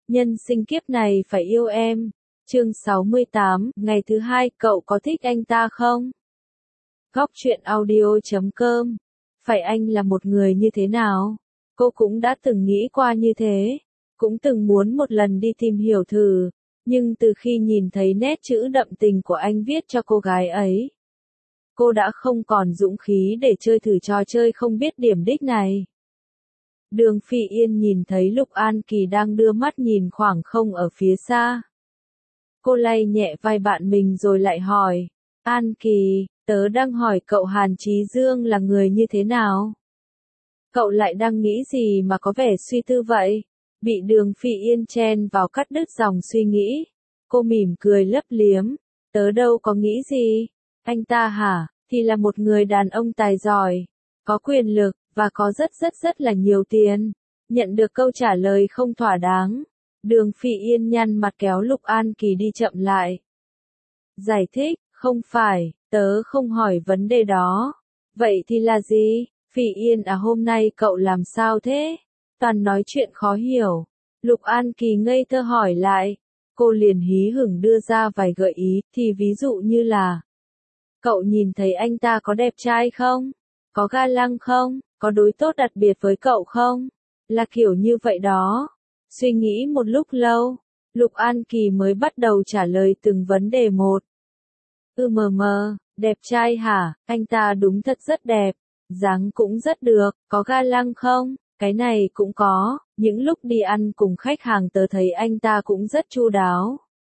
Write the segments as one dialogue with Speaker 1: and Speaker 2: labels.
Speaker 1: Nhân sinh kiếp này phải yêu em. Chương 68, ngày thứ 2, cậu có thích anh ta không? Góc truyện audio.com. Phải anh là một người như thế nào? Cô cũng đã từng nghĩ qua như thế, cũng từng muốn một lần đi tìm hiểu thử, nhưng từ khi nhìn thấy nét chữ đậm tình của anh viết cho cô gái ấy, cô đã không còn dũng khí để chơi thử trò chơi không biết điểm đích này. Đường Phi Yên nhìn thấy Lục An Kỳ đang đưa mắt nhìn khoảng không ở phía xa. Cô lay nhẹ vai bạn mình rồi lại hỏi, An Kỳ, tớ đang hỏi cậu Hàn Chí Dương là người như thế nào? Cậu lại đang nghĩ gì mà có vẻ suy tư vậy? Bị Đường Phi Yên chen vào cắt đứt dòng suy nghĩ. Cô mỉm cười lấp liếm, tớ đâu có nghĩ gì. Anh ta hả, thì là một người đàn ông tài giỏi, có quyền lực, và có rất là nhiều tiền. Nhận được câu trả lời không thỏa đáng, Đường Phi Yên nhăn mặt kéo Lục An Kỳ đi chậm lại. Giải thích, không phải, tớ không hỏi vấn đề đó. Vậy thì là gì? Phi Yên à, hôm nay cậu làm sao thế? Toàn nói chuyện khó hiểu. Lục An Kỳ ngây thơ hỏi lại. Cô liền hí hửng đưa ra vài gợi ý, thì ví dụ như là, cậu nhìn thấy anh ta có đẹp trai không? Có ga lăng không? Có đối tốt đặc biệt với cậu không? Là kiểu như vậy đó. Suy nghĩ một lúc lâu, Lục An Kỳ mới bắt đầu trả lời từng vấn đề một. Đẹp trai hả? Anh ta đúng thật rất đẹp. Dáng cũng rất được, có ga lăng không? Cái này cũng có, những lúc đi ăn cùng khách hàng tớ thấy anh ta cũng rất chu đáo.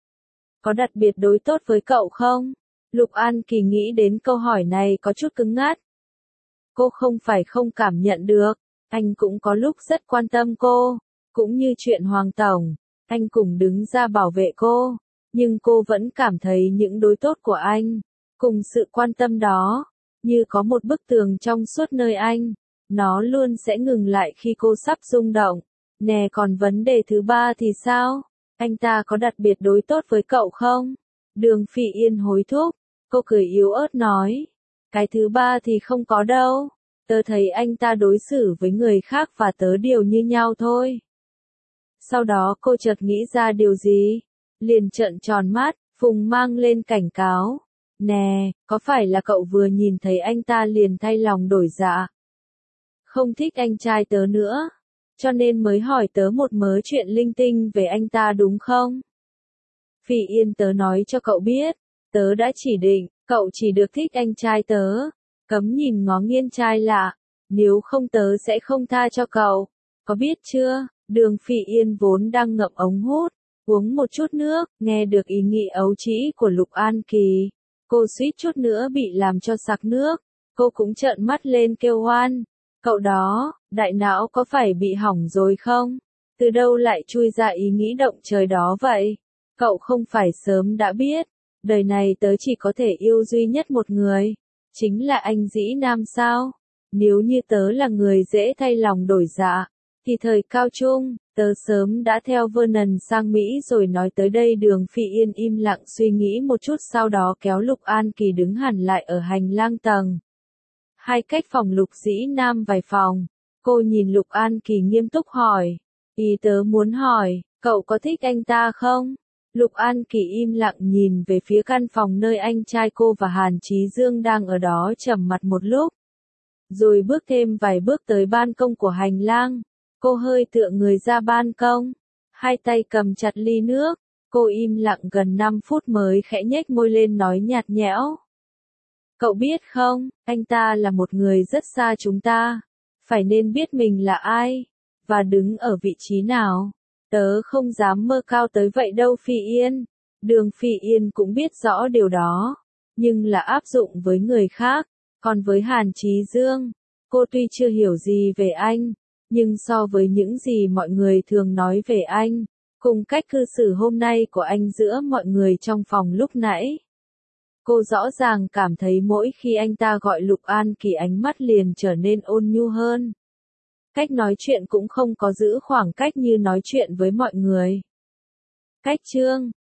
Speaker 1: Có đặc biệt đối tốt với cậu không? Lục An Kỳ nghĩ đến câu hỏi này có chút cứng ngắc. Cô không phải không cảm nhận được, anh cũng có lúc rất quan tâm cô, cũng như chuyện Hoàng Tổng, anh cùng đứng ra bảo vệ cô, nhưng cô vẫn cảm thấy những đối tốt của anh, cùng sự quan tâm đó, như có một bức tường trong suốt nơi anh, nó luôn sẽ ngừng lại khi cô sắp rung động. Nè, còn vấn đề thứ ba thì sao? Anh ta có đặc biệt đối tốt với cậu không? Đường Phi Yên hối thúc, cô cười yếu ớt nói. Cái thứ ba thì không có đâu. Tớ thấy anh ta đối xử với người khác và tớ đều như nhau thôi. Sau đó cô chợt nghĩ ra điều gì? Liền trợn tròn mắt, phùng mang lên cảnh cáo. Nè, có phải là cậu vừa nhìn thấy anh ta liền thay lòng đổi dạ? Không thích anh trai tớ nữa, cho nên mới hỏi tớ một mớ chuyện linh tinh về anh ta đúng không? Phi Yên, tớ nói cho cậu biết, tớ đã chỉ định, cậu chỉ được thích anh trai tớ, cấm nhìn ngó nghiêng trai lạ, nếu không tớ sẽ không tha cho cậu, có biết chưa? Đường Phi Yên vốn đang ngậm ống hút, uống một chút nước, nghe được ý nghĩ ấu trĩ của Lục An Kỳ, cô suýt chút nữa bị làm cho sặc nước, cô cũng trợn mắt lên kêu oan. Cậu đó, đại não có phải bị hỏng rồi không? Từ đâu lại chui ra ý nghĩ động trời đó vậy? Cậu không phải sớm đã biết, đời này tớ chỉ có thể yêu duy nhất một người, chính là anh Dĩ Nam sao? Nếu như tớ là người dễ thay lòng đổi dạ, thì thời cao trung, tớ sớm đã theo Vernon sang Mỹ rồi. Nói tới đây Đường Phi Yên im lặng suy nghĩ một chút, sau đó kéo Lục An Kỳ đứng hẳn lại ở hành lang tầng 2 cách phòng Lục Dĩ Nam vài phòng. Cô nhìn Lục An Kỳ nghiêm túc hỏi. Ý tớ muốn hỏi, cậu có thích anh ta không? Lục An Kỳ im lặng nhìn về phía căn phòng nơi anh trai cô và Hàn Chí Dương đang ở đó trầm mặt một lúc. Rồi bước thêm vài bước tới ban công của hành lang. Cô hơi tựa người ra ban công, hai tay cầm chặt ly nước. Cô im lặng gần 5 phút mới khẽ nhếch môi lên nói nhạt nhẽo. Cậu biết không, anh ta là một người rất xa chúng ta. Phải nên biết mình là ai, và đứng ở vị trí nào. Tớ không dám mơ cao tới vậy đâu Phi Yên. Đường Phi Yên cũng biết rõ điều đó, nhưng là áp dụng với người khác. Còn với Hàn Chí Dương, cô tuy chưa hiểu gì về anh, nhưng so với những gì mọi người thường nói về anh, cùng cách cư xử hôm nay của anh giữa mọi người trong phòng lúc nãy, cô rõ ràng cảm thấy mỗi khi anh ta gọi Lục An Kỳ ánh mắt liền trở nên ôn nhu hơn. Cách nói chuyện cũng không có giữ khoảng cách như nói chuyện với mọi người. Cách chương